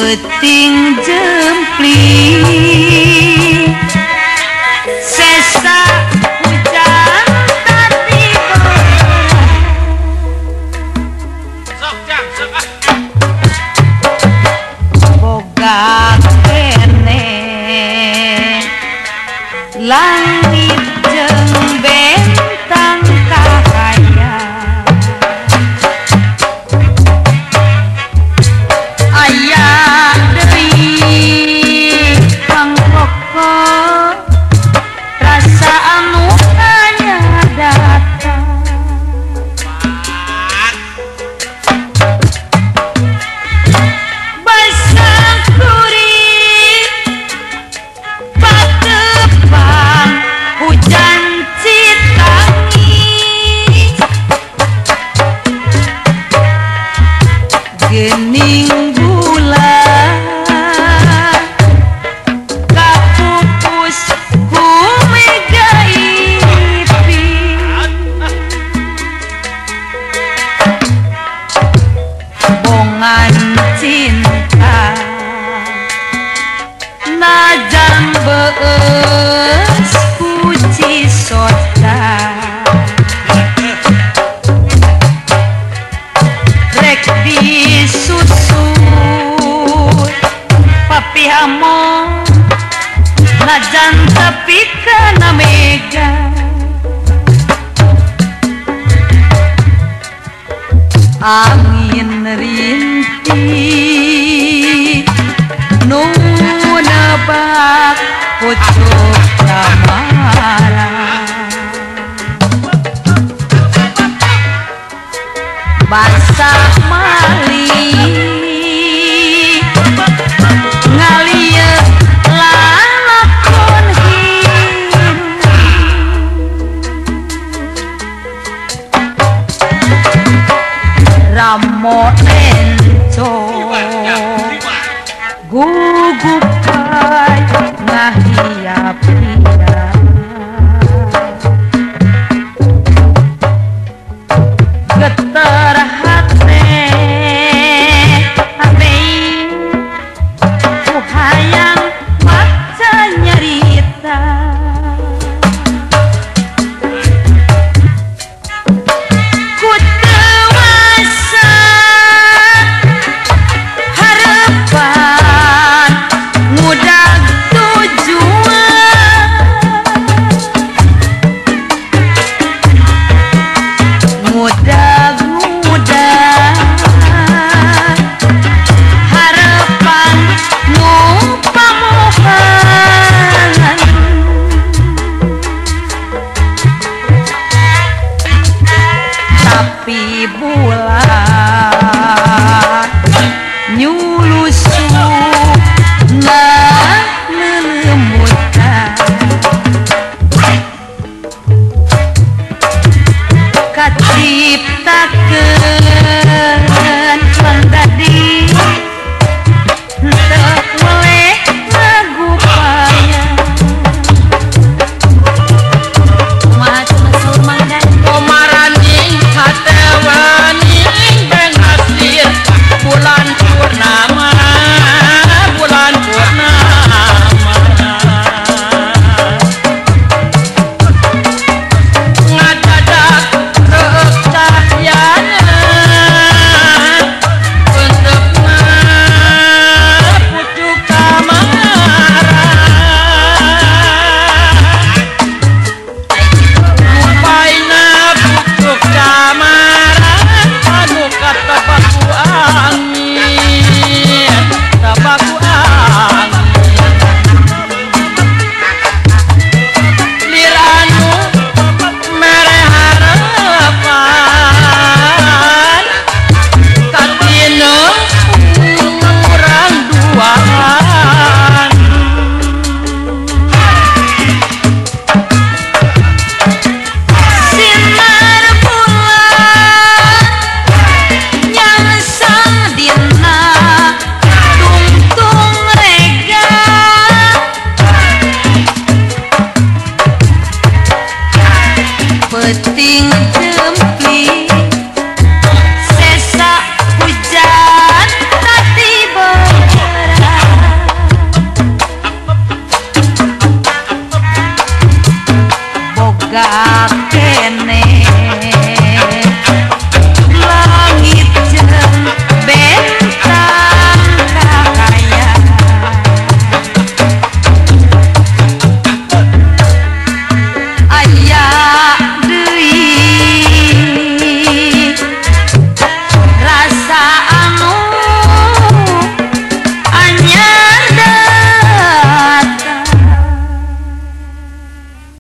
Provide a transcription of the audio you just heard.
Ting jempling sesa hujan tadi boga kene langit jeung bentang kahaya aya deui kang pokok rasa anu hanya datang basah kuring patepang hujan citangis gening bulan kapupus ku mega ipin bongan cinta najan beus puji soda rek disusut papi hamo najan tapi kana mega angin rintih nu nebak pucuk kamara basah malih ngalieu lalakon hirup ramo encong gugupai ngahiap-hiap geter hate abei ku hayang maca nyarita ku dewasa harapan ngudag tujuan ngudag-ngudag harapan nu pamohan tapi bulan nyulusup ngalelemutan kaciptakeun pandadi henteu meleh ngagupaya kumaha cenah saur mangdan Komaranjing hatewani bengasir bulan purnama ngadadak reuk cahyana kene